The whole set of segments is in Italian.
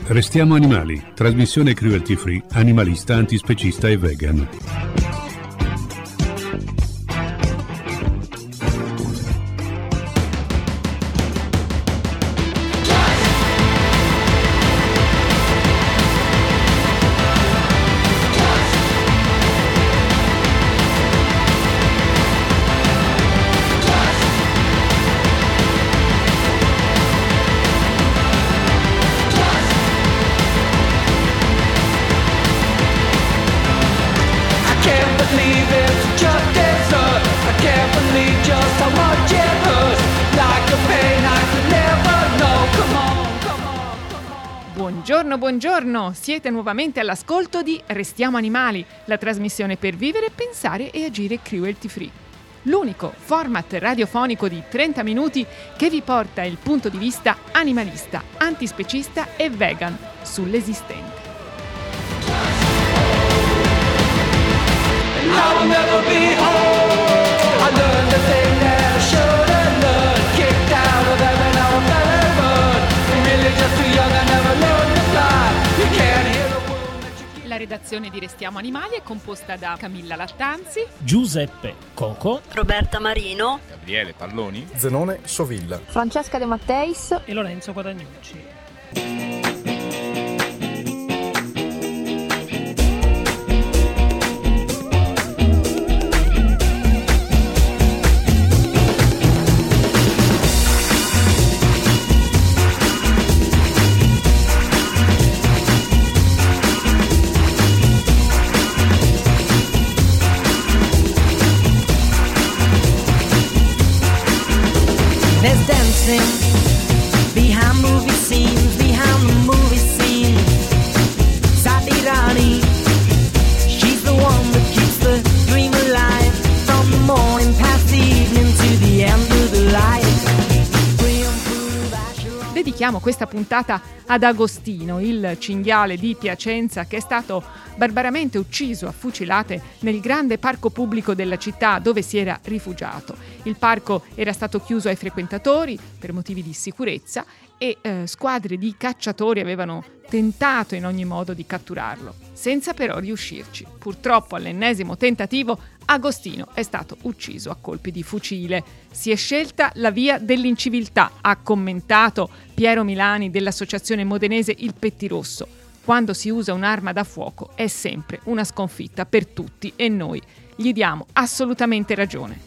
Restiamo animali, trasmissione cruelty free, animalista, antispecista e vegan. Buongiorno, siete nuovamente all'ascolto di Restiamo Animali, la trasmissione per vivere, pensare e agire cruelty free. L'unico format radiofonico di 30 minuti che vi porta il punto di vista animalista, antispecista e vegan sull'esistente. La redazione di Restiamo Animali è composta da Camilla Lattanzi, Giuseppe Coco, Roberta Marino, Gabriele Palloni, Zenone Sovilla, Francesca De Matteis e Lorenzo Guadagnucci. There's dancing behind movie scenes, behind the movie scene. Sadi Rani, she's the one that keeps the dream alive. From the morning past the evening to the end of the light. Dedichiamo questa puntata ad Agostino, il cinghiale di Piacenza che è stato barbaramente ucciso a fucilate nel grande parco pubblico della città dove si era rifugiato. Il parco era stato chiuso ai frequentatori per motivi di sicurezza e squadre di cacciatori avevano tentato in ogni modo di catturarlo, senza però riuscirci. Purtroppo all'ennesimo tentativo Agostino è stato ucciso a colpi di fucile. Si è scelta la via dell'inciviltà, ha commentato Piero Milani dell'associazione modenese Il Pettirosso. Quando si usa un'arma da fuoco è sempre una sconfitta per tutti e noi gli diamo assolutamente ragione.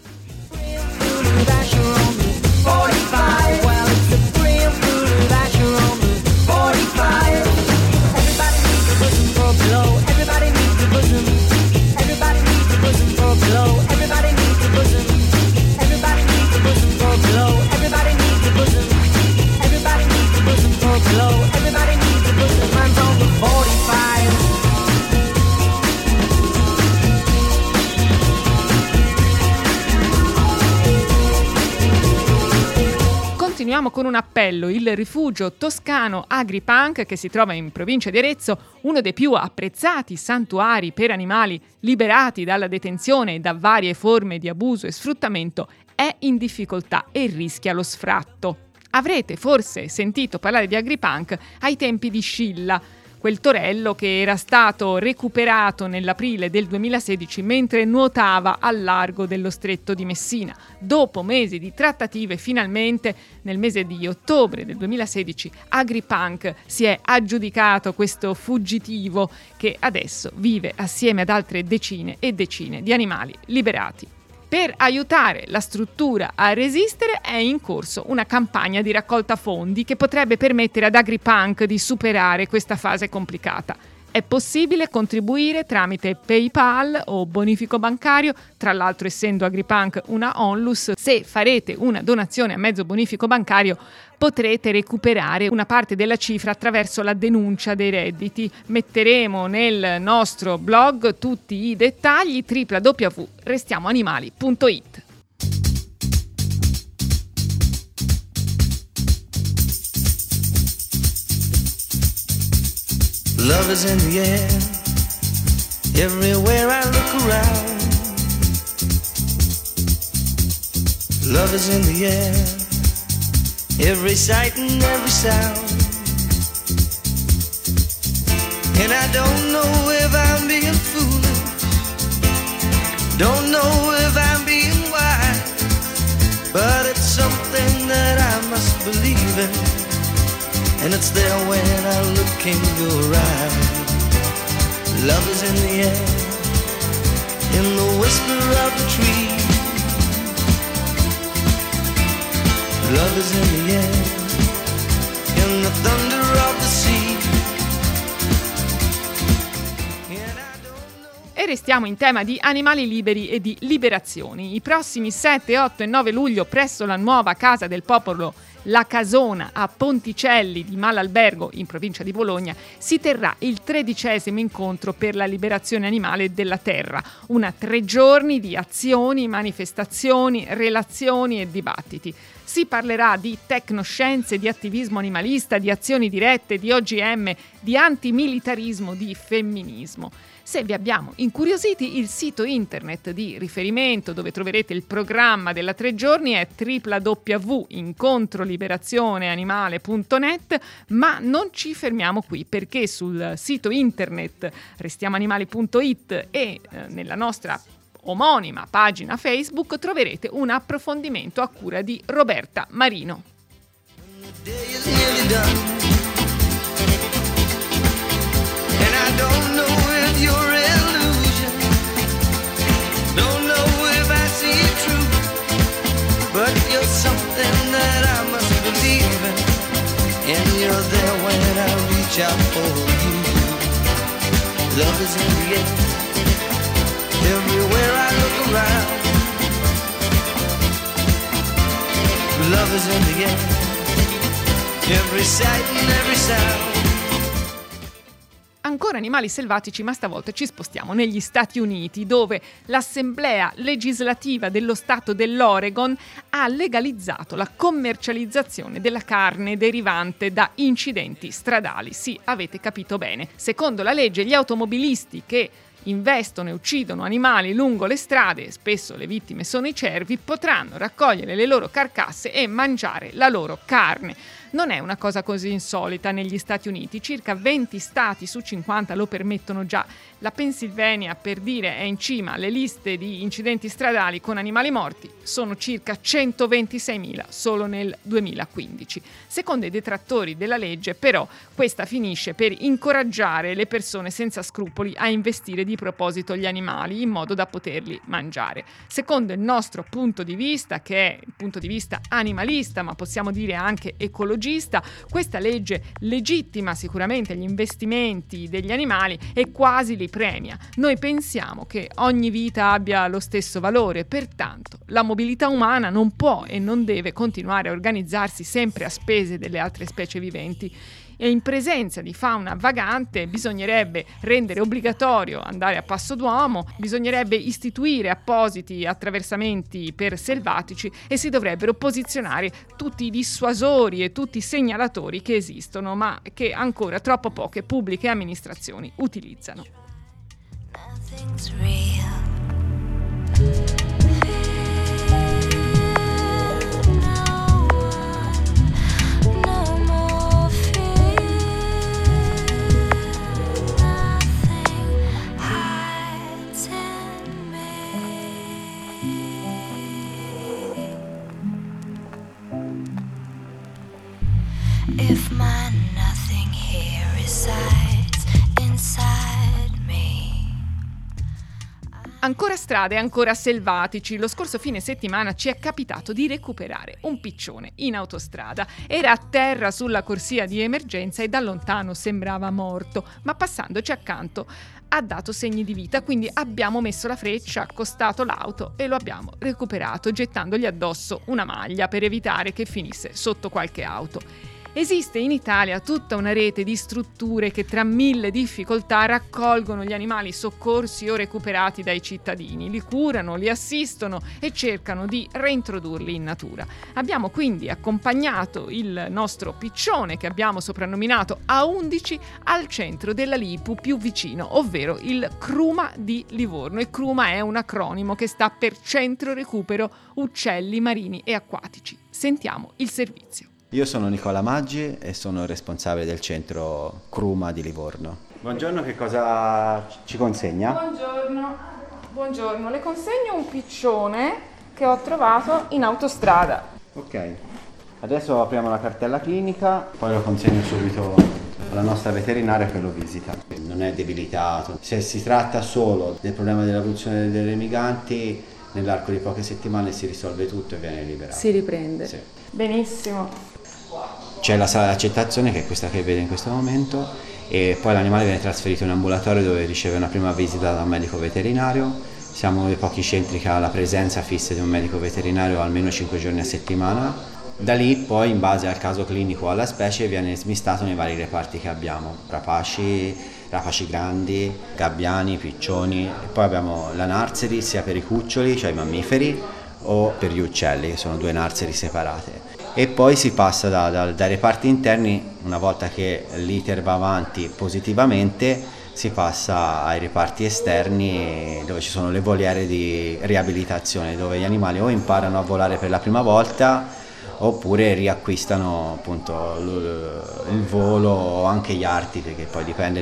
Continuiamo con un appello. Il rifugio toscano Agripunk, che si trova in provincia di Arezzo, uno dei più apprezzati santuari per animali liberati dalla detenzione e da varie forme di abuso e sfruttamento, è in difficoltà e rischia lo sfratto. Avrete forse sentito parlare di Agripunk ai tempi di Scilla, quel torello che era stato recuperato nell'aprile del 2016 mentre nuotava al largo dello stretto di Messina. Dopo mesi di trattative, finalmente nel mese di ottobre del 2016 Agripunk si è aggiudicato questo fuggitivo che adesso vive assieme ad altre decine e decine di animali liberati. Per aiutare la struttura a resistere è in corso una campagna di raccolta fondi che potrebbe permettere ad Agripunk di superare questa fase complicata. È possibile contribuire tramite PayPal o bonifico bancario, tra l'altro essendo Agripunk una onlus, se farete una donazione a mezzo bonifico bancario potrete recuperare una parte della cifra attraverso la denuncia dei redditi. Metteremo nel nostro blog tutti i dettagli www.restiamoanimali.it. Love is in the air, everywhere I look around. Love is in the air, every sight and every sound. And I don't know if I'm being foolish, don't know if I'm being wise, but it's something that I must believe in, and it's there when I look in your eyes. Love is in the air, in the whisper of the tree. Love is in the air, in the thunder of the sea. E restiamo in tema di animali liberi e di liberazioni. I prossimi 7, 8 e 9 luglio presso la nuova Casa del Popolo La Casona a Ponticelli di Malalbergo, in provincia di Bologna, si terrà il 13° incontro per la liberazione animale della terra. 3 giorni di azioni, manifestazioni, relazioni e dibattiti. Si parlerà di tecnoscienze, di attivismo animalista, di azioni dirette, di OGM, di antimilitarismo, di femminismo. Se vi abbiamo incuriositi, il sito internet di riferimento dove troverete il programma della 3 giorni è www.incontroliberazioneanimale.net, ma non ci fermiamo qui, perché sul sito internet restiamoanimali.it e nella nostra omonima pagina Facebook troverete un approfondimento a cura di Roberta Marino. But you're something that I must believe in, and you're there when I reach out for you. Love is in the air, everywhere I look around. Love is in the air, every sight and every sound. Ancora animali selvatici, ma stavolta ci spostiamo negli Stati Uniti, dove l'Assemblea legislativa dello Stato dell'Oregon ha legalizzato la commercializzazione della carne derivante da incidenti stradali. Sì, avete capito bene. Secondo la legge, gli automobilisti che investono e uccidono animali lungo le strade, spesso le vittime sono i cervi, potranno raccogliere le loro carcasse e mangiare la loro carne. Non è una cosa così insolita negli Stati Uniti, circa 20 stati su 50 lo permettono già. La Pennsylvania, per dire, è in cima alle liste di incidenti stradali con animali morti, sono circa 126.000 solo nel 2015. Secondo i detrattori della legge, però, questa finisce per incoraggiare le persone senza scrupoli a investire di proposito gli animali in modo da poterli mangiare. Secondo il nostro punto di vista, che è il punto di vista animalista, ma possiamo dire anche ecologista, questa legge legittima sicuramente gli investimenti degli animali e quasi li premia. Noi pensiamo che ogni vita abbia lo stesso valore, pertanto la mobilità umana non può e non deve continuare a organizzarsi sempre a spese delle altre specie viventi. E in presenza di fauna vagante bisognerebbe rendere obbligatorio andare a passo d'uomo, bisognerebbe istituire appositi attraversamenti per selvatici e si dovrebbero posizionare tutti i dissuasori e tutti i segnalatori che esistono, ma che ancora troppo poche pubbliche amministrazioni utilizzano. Nothing's real. If my nothing here resides inside me. Ancora strade, ancora selvatici. Lo scorso fine settimana ci è capitato di recuperare un piccione in autostrada. Era a terra sulla corsia di emergenza e da lontano sembrava morto, ma passandoci accanto ha dato segni di vita, quindi abbiamo messo la freccia, accostato l'auto e lo abbiamo recuperato, gettandogli addosso una maglia per evitare che finisse sotto qualche auto. Esiste in Italia tutta una rete di strutture che tra mille difficoltà raccolgono gli animali soccorsi o recuperati dai cittadini, li curano, li assistono e cercano di reintrodurli in natura. Abbiamo quindi accompagnato il nostro piccione, che abbiamo soprannominato A11, al centro della LIPU più vicino, ovvero il CRUMA di Livorno. E CRUMA è un acronimo che sta per Centro Recupero Uccelli Marini e Acquatici. Sentiamo il servizio. Io sono Nicola Maggi e sono responsabile del centro CRUMA di Livorno. Buongiorno, che cosa ci consegna? Buongiorno, le consegno un piccione che ho trovato in autostrada. Ok, adesso apriamo la cartella clinica, poi lo consegno subito alla nostra veterinaria che lo visita. Non è debilitato. Se si tratta solo del problema dell'evoluzione delle remiganti, nell'arco di poche settimane si risolve tutto e viene liberato. Si riprende. Sì. Benissimo. C'è la sala di accettazione, che è questa che vede in questo momento, e poi l'animale viene trasferito in ambulatorio dove riceve una prima visita da un medico veterinario. Siamo uno dei pochi centri che ha la presenza fissa di un medico veterinario almeno 5 giorni a settimana. Da lì poi, in base al caso clinico o alla specie, viene smistato nei vari reparti che abbiamo: rapaci grandi, gabbiani, piccioni, e poi abbiamo la nursery sia per i cuccioli, cioè i mammiferi, o per gli uccelli, che sono 2 nursery separate. E poi si passa dai reparti interni, una volta che l'iter va avanti positivamente, si passa ai reparti esterni dove ci sono le voliere di riabilitazione, dove gli animali o imparano a volare per la prima volta oppure riacquistano appunto il volo o anche gli arti, perché poi dipende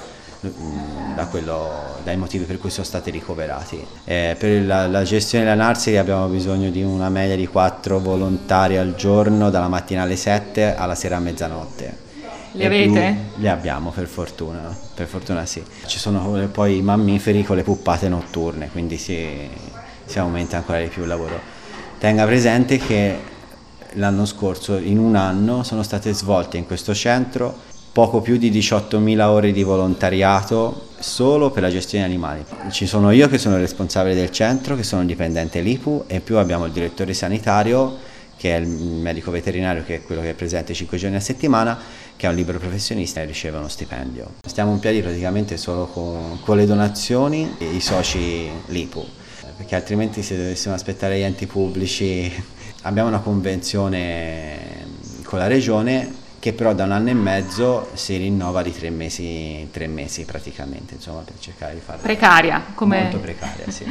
dai motivi per cui sono stati ricoverati. Per la gestione della nursery abbiamo bisogno di una media di 4 volontari al giorno, dalla mattina alle 7 alla sera a mezzanotte. Li avete? Li abbiamo, per fortuna sì. Ci sono poi i mammiferi con le puppate notturne, quindi si aumenta ancora di più il lavoro. Tenga presente che l'anno scorso, in un anno, sono state svolte in questo centro poco più di 18.000 ore di volontariato solo per la gestione animali. Ci sono io che sono il responsabile del centro, che sono dipendente LIPU, e più abbiamo il direttore sanitario, che è il medico veterinario, che è quello che è presente 5 giorni a settimana, che è un libero professionista e riceve uno stipendio. Stiamo in piedi praticamente solo con le donazioni e i soci LIPU, perché altrimenti, se dovessimo aspettare gli enti pubblici, abbiamo una convenzione con la regione che però da 1 anno e mezzo si rinnova di 3 mesi praticamente, insomma, per cercare di farla Precaria, come... molto precaria, sì.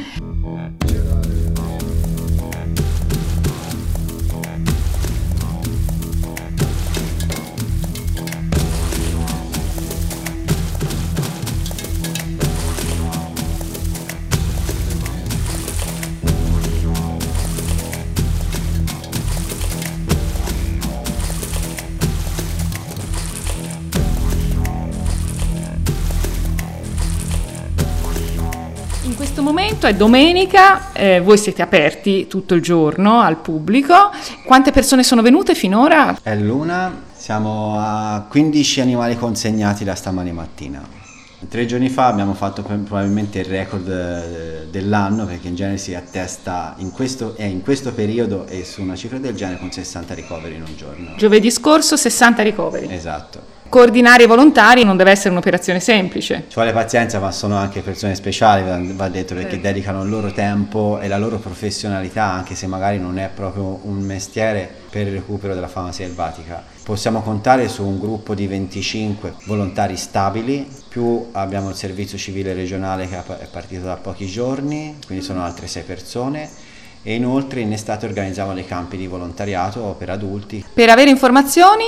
In questo momento è domenica, voi siete aperti tutto il giorno al pubblico. Quante persone sono venute finora? È l'una, siamo a 15 animali consegnati da stamani mattina. 3 giorni fa abbiamo fatto probabilmente il record dell'anno, perché in genere si attesta in questo periodo e su una cifra del genere con 60 ricoveri in un giorno. Giovedì scorso 60 ricoveri. Esatto. Coordinare i volontari non deve essere un'operazione semplice. Ci vuole pazienza, ma sono anche persone speciali, va detto, perché dedicano il loro tempo e la loro professionalità, anche se magari non è proprio un mestiere, per il recupero della fauna selvatica. Possiamo contare su un gruppo di 25 volontari stabili, più abbiamo il servizio civile regionale che è partito da pochi giorni, quindi sono altre 6 persone. E inoltre in estate organizziamo dei campi di volontariato per adulti. Per avere informazioni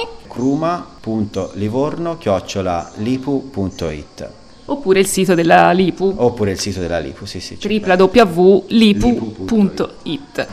cruma.livorno@lipu.it oppure il sito della LIPU, sì. www.lipu.it.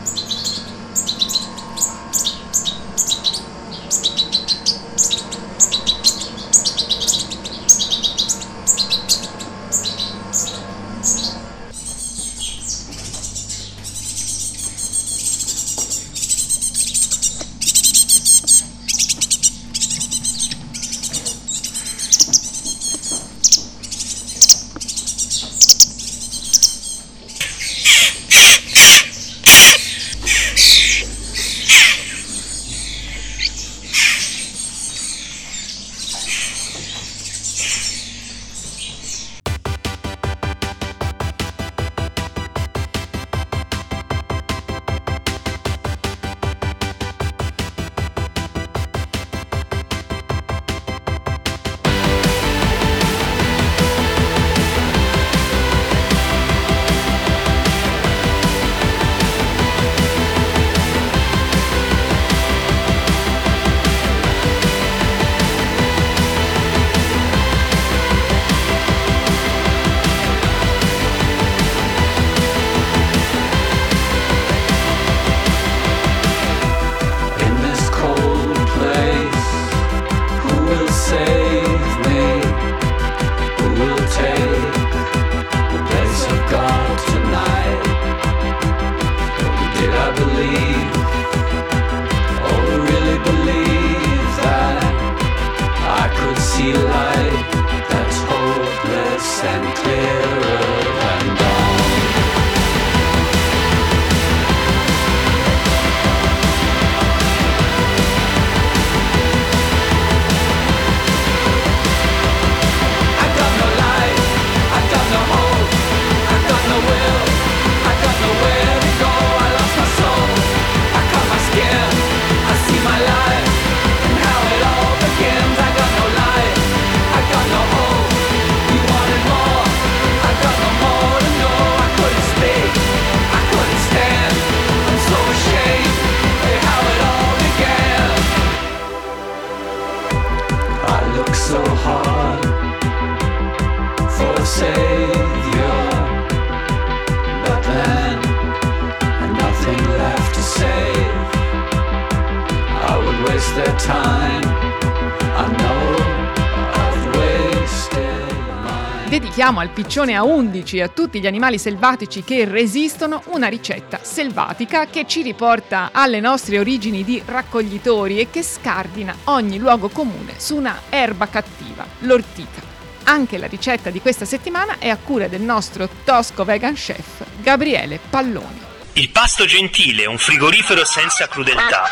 hard for a savior, but then nothing left to save. I would waste their time. I know I've wasted mine. Dedichiamo al piccione A11 e a tutti gli animali selvatici che resistono una ricetta selvatica che ci riporta alle nostre origini di raccoglitori e che scardina ogni luogo comune su una erba cattiva, l'ortica. Anche la ricetta di questa settimana è a cura del nostro tosco vegan chef Gabriele Palloni. Il pasto gentile, un frigorifero senza crudeltà.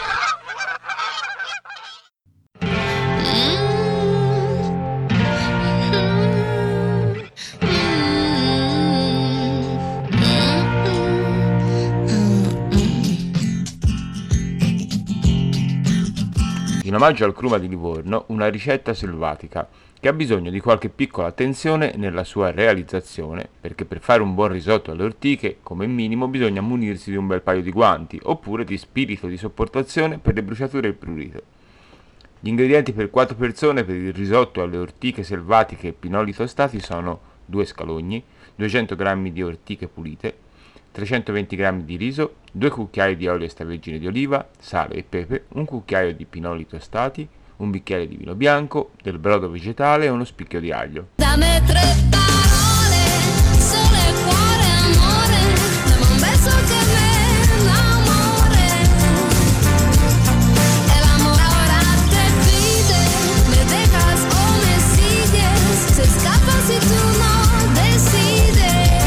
In omaggio al Cruma di Livorno, una ricetta selvatica che ha bisogno di qualche piccola attenzione nella sua realizzazione, perché per fare un buon risotto alle ortiche, come minimo, bisogna munirsi di un bel paio di guanti, oppure di spirito di sopportazione per le bruciature e il prurito. Gli ingredienti per 4 persone per il risotto alle ortiche selvatiche e pinoli tostati sono 2 scalogni, 200 g di ortiche pulite, 320 g di riso, 2 cucchiai di olio extravergine di oliva, sale e pepe, un cucchiaio di pinoli tostati, un bicchiere di vino bianco, del brodo vegetale e uno spicchio di aglio. Dammi 3 parole, sole, cuore, amore, dammi un beso che me l'amore. El amor ahora te pide, me dejas o me sigues, se escapa si tú no decides.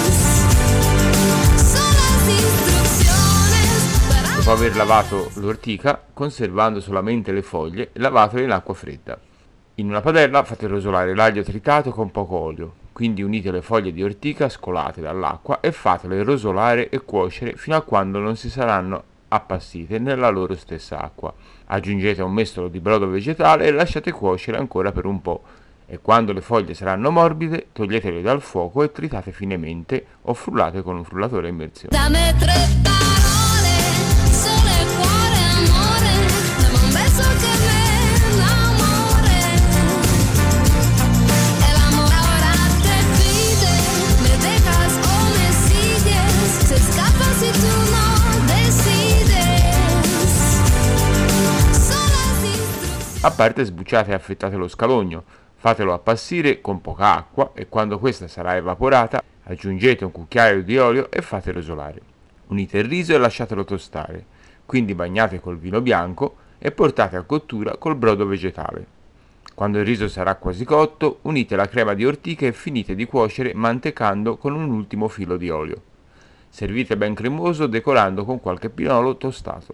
Son las instrucciones. Dopo aver lavato l'ortica, conservando solamente le foglie, lavatele in acqua fredda. In una padella fate rosolare l'aglio tritato con poco olio, quindi unite le foglie di ortica scolate dall'acqua e fatele rosolare e cuocere fino a quando non si saranno appassite nella loro stessa acqua. Aggiungete un mestolo di brodo vegetale e lasciate cuocere ancora per un po', e quando le foglie saranno morbide toglietele dal fuoco e tritate finemente o frullate con un frullatore a immersione. Dammi 3 parole, sole, cuore, amore, dammi un beso che me l'amore. El amor ahora te pide, me dejas o me sigues, se escapa si tú no decides. Son las instrucciones. A parte sbucciate e affettate lo scalogno, fatelo appassire con poca acqua e quando questa sarà evaporata aggiungete un cucchiaio di olio e fate rosolare. Unite il riso e lasciatelo tostare, quindi bagnate col vino bianco e portate a cottura col brodo vegetale. Quando il riso sarà quasi cotto, unite la crema di ortiche e finite di cuocere mantecando con un ultimo filo di olio. Servite ben cremoso decorando con qualche pinolo tostato.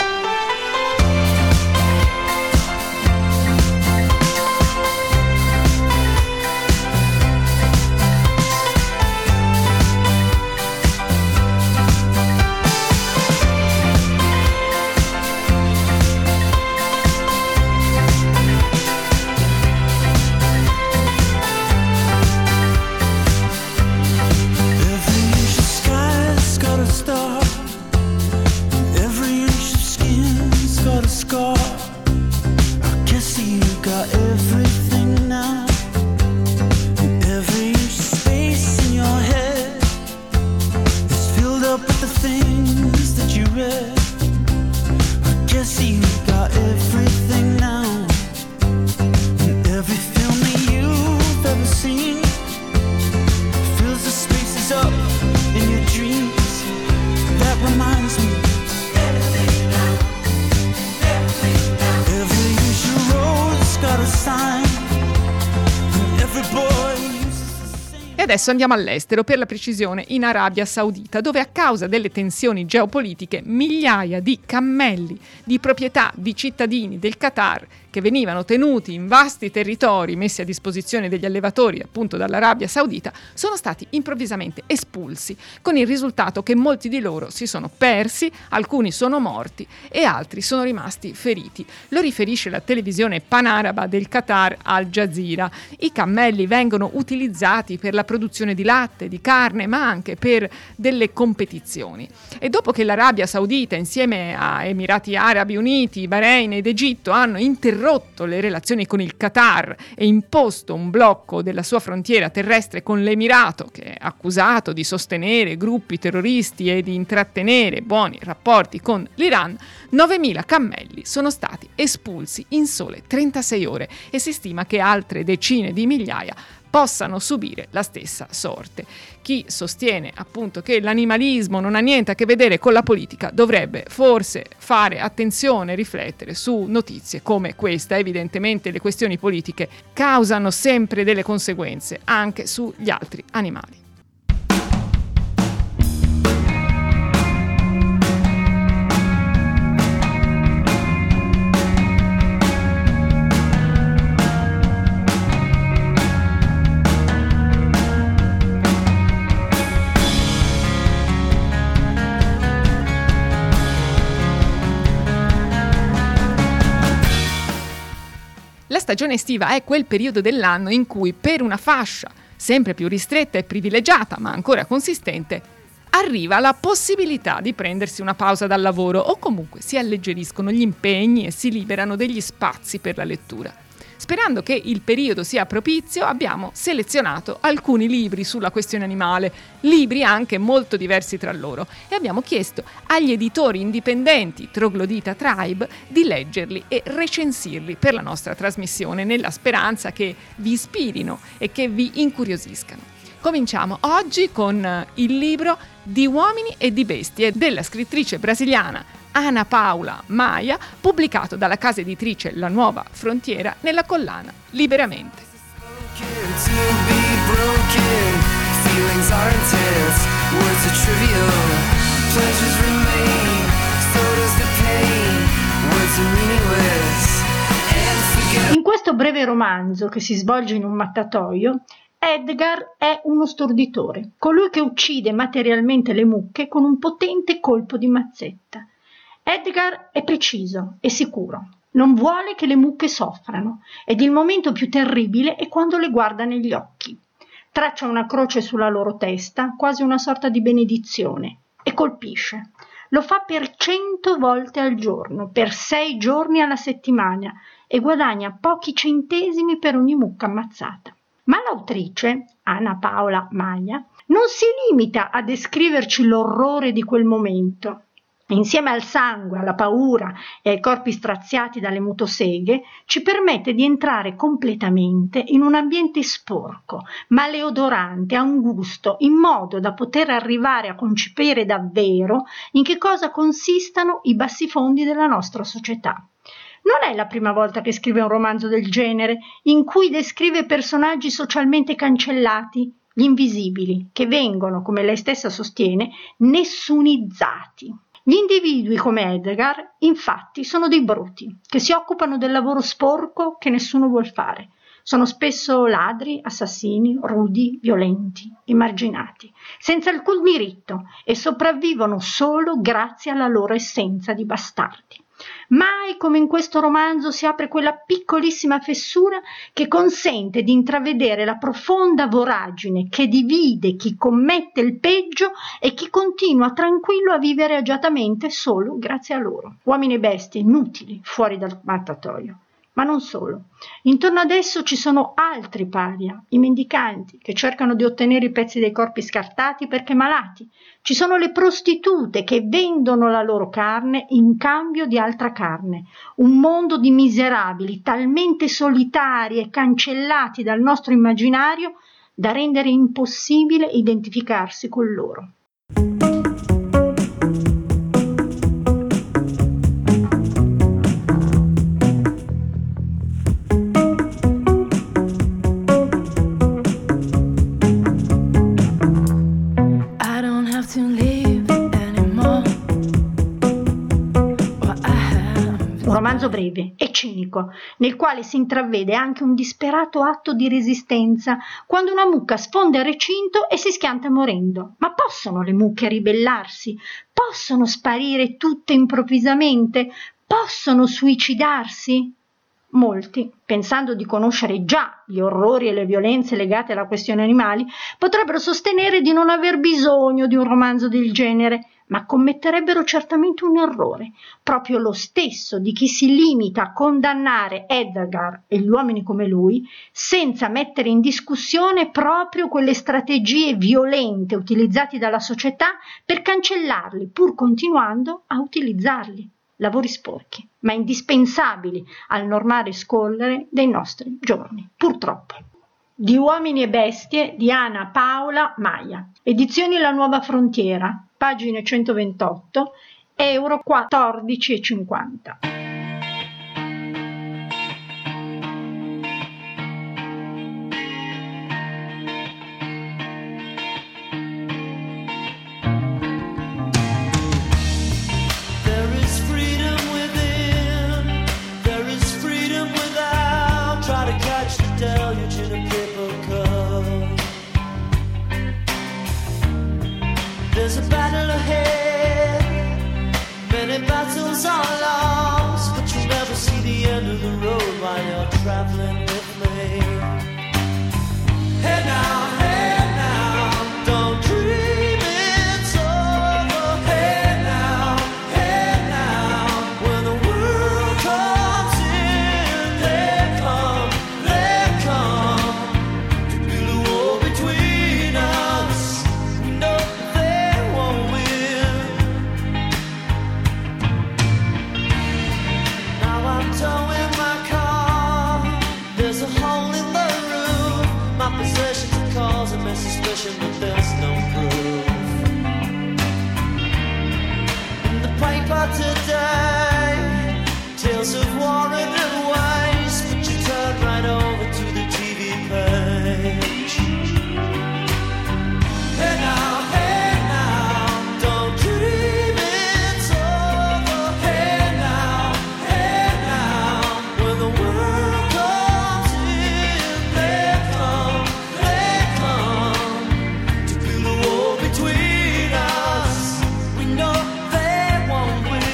Adesso andiamo all'estero, per la precisione in Arabia Saudita, dove a causa delle tensioni geopolitiche migliaia di cammelli di proprietà di cittadini del Qatar che venivano tenuti in vasti territori messi a disposizione degli allevatori appunto dall'Arabia Saudita sono stati improvvisamente espulsi, con il risultato che molti di loro si sono persi, alcuni sono morti e altri sono rimasti feriti. Lo riferisce la televisione panaraba del Qatar Al Jazeera. I cammelli vengono utilizzati per la produzione di latte, di carne, ma anche per delle competizioni. E dopo che l'Arabia Saudita insieme a Emirati Arabi Uniti, Bahrain ed Egitto hanno intervenuto interrotto le relazioni con il Qatar e imposto un blocco della sua frontiera terrestre con l'Emirato, che è accusato di sostenere gruppi terroristi e di intrattenere buoni rapporti con l'Iran, 9.000 cammelli sono stati espulsi in sole 36 ore e si stima che altre decine di migliaia possano subire la stessa sorte. Chi sostiene appunto che l'animalismo non ha niente a che vedere con la politica dovrebbe forse fare attenzione e riflettere su notizie come questa. Evidentemente le questioni politiche causano sempre delle conseguenze anche sugli altri animali. La stagione estiva è quel periodo dell'anno in cui per una fascia sempre più ristretta e privilegiata, ma ancora consistente, arriva la possibilità di prendersi una pausa dal lavoro o comunque si alleggeriscono gli impegni e si liberano degli spazi per la lettura. Sperando che il periodo sia propizio, abbiamo selezionato alcuni libri sulla questione animale, libri anche molto diversi tra loro, e abbiamo chiesto agli editori indipendenti Troglodita Tribe di leggerli e recensirli per la nostra trasmissione, nella speranza che vi ispirino e che vi incuriosiscano. Cominciamo oggi con il libro Di uomini e di bestie della scrittrice brasiliana Ana Paula Maia, pubblicato dalla casa editrice La Nuova Frontiera nella collana Liberamente. In questo breve romanzo che si svolge in un mattatoio, Edgar è uno storditore, colui che uccide materialmente le mucche con un potente colpo di mazzetta. Edgar è preciso e sicuro, non vuole che le mucche soffrano ed il momento più terribile è quando le guarda negli occhi. Traccia una croce sulla loro testa, quasi una sorta di benedizione, e colpisce. Lo fa per 100 volte al giorno, per 6 giorni alla settimana e guadagna pochi centesimi per ogni mucca ammazzata. Ma l'autrice, Ana Paula Maia, non si limita a descriverci l'orrore di quel momento. Insieme al sangue, alla paura e ai corpi straziati dalle motoseghe, ci permette di entrare completamente in un ambiente sporco, maleodorante, angusto, in modo da poter arrivare a concepire davvero in che cosa consistano i bassifondi della nostra società. Non è la prima volta che scrive un romanzo del genere, in cui descrive personaggi socialmente cancellati, gli invisibili, che vengono, come lei stessa sostiene, nessunizzati. Gli individui come Edgar, infatti, sono dei bruti, che si occupano del lavoro sporco che nessuno vuol fare. Sono spesso ladri, assassini, rudi, violenti, emarginati, senza alcun diritto e sopravvivono solo grazie alla loro essenza di bastardi. Mai come in questo romanzo si apre quella piccolissima fessura che consente di intravedere la profonda voragine che divide chi commette il peggio e chi continua tranquillo a vivere agiatamente solo grazie a loro. Uomini e bestie inutili fuori dal mattatoio. Ma non solo. Intorno ad esso ci sono altri paria, i mendicanti, che cercano di ottenere i pezzi dei corpi scartati perché malati. Ci sono le prostitute che vendono la loro carne in cambio di altra carne. Un mondo di miserabili, talmente solitari e cancellati dal nostro immaginario da rendere impossibile identificarsi con loro. Romanzo breve e cinico, nel quale si intravede anche un disperato atto di resistenza quando una mucca sfonda il recinto e si schianta morendo. Ma possono le mucche ribellarsi? Possono sparire tutte improvvisamente? Possono suicidarsi? Molti, pensando di conoscere già gli orrori e le violenze legate alla questione animali, potrebbero sostenere di non aver bisogno di un romanzo del genere, ma commetterebbero certamente un errore, proprio lo stesso di chi si limita a condannare Edgar e gli uomini come lui, senza mettere in discussione proprio quelle strategie violente utilizzate dalla società per cancellarli, pur continuando a utilizzarli. Lavori sporchi, ma indispensabili al normale scorrere dei nostri giorni, purtroppo. Di Uomini e Bestie di Ana Paola Maia. Edizioni La Nuova Frontiera, pagine 128, euro 14,50. There's a battle ahead, many battles are lost, but you'll never see the end of the road while you're traveling with me. Hey now, don't dream it's over. Hey now, when the world comes in, they come to build a wall between us. No. Towing my car, there's a hole in the roof. My possessions are causing me suspicion, but there's no proof. In the paper today, tales of war and waste, but you turn right over to the TV page. Hey now, don't dream it's over. Hey now, when the world comes in, they come to build a wall between us. We know they won't win.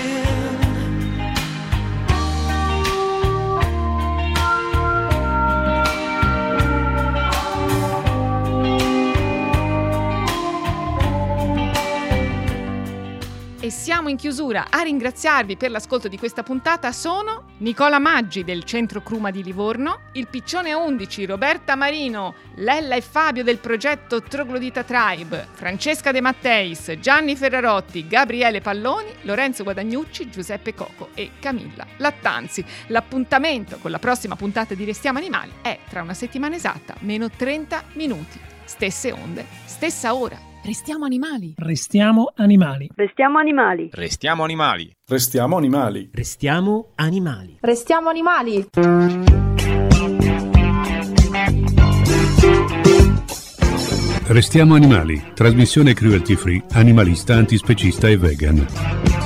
E siamo in chiusura. A ringraziarvi per l'ascolto di questa puntata sono Nicola Maggi del Centro Cruma di Livorno, il Piccione 11, Roberta Marino, Lella e Fabio del progetto Troglodita Tribe, Francesca De Matteis, Gianni Ferrarotti, Gabriele Palloni, Lorenzo Guadagnucci, Giuseppe Coco e Camilla Lattanzi. L'appuntamento con la prossima puntata di Restiamo Animali è tra una settimana esatta, meno 30 minuti. Stesse onde, stessa ora. Restiamo animali. Restiamo animali. Restiamo animali. Restiamo animali. Restiamo animali. Restiamo animali. Restiamo animali. Restiamo animali. Trasmissione cruelty free, animalista, antispecista e vegan.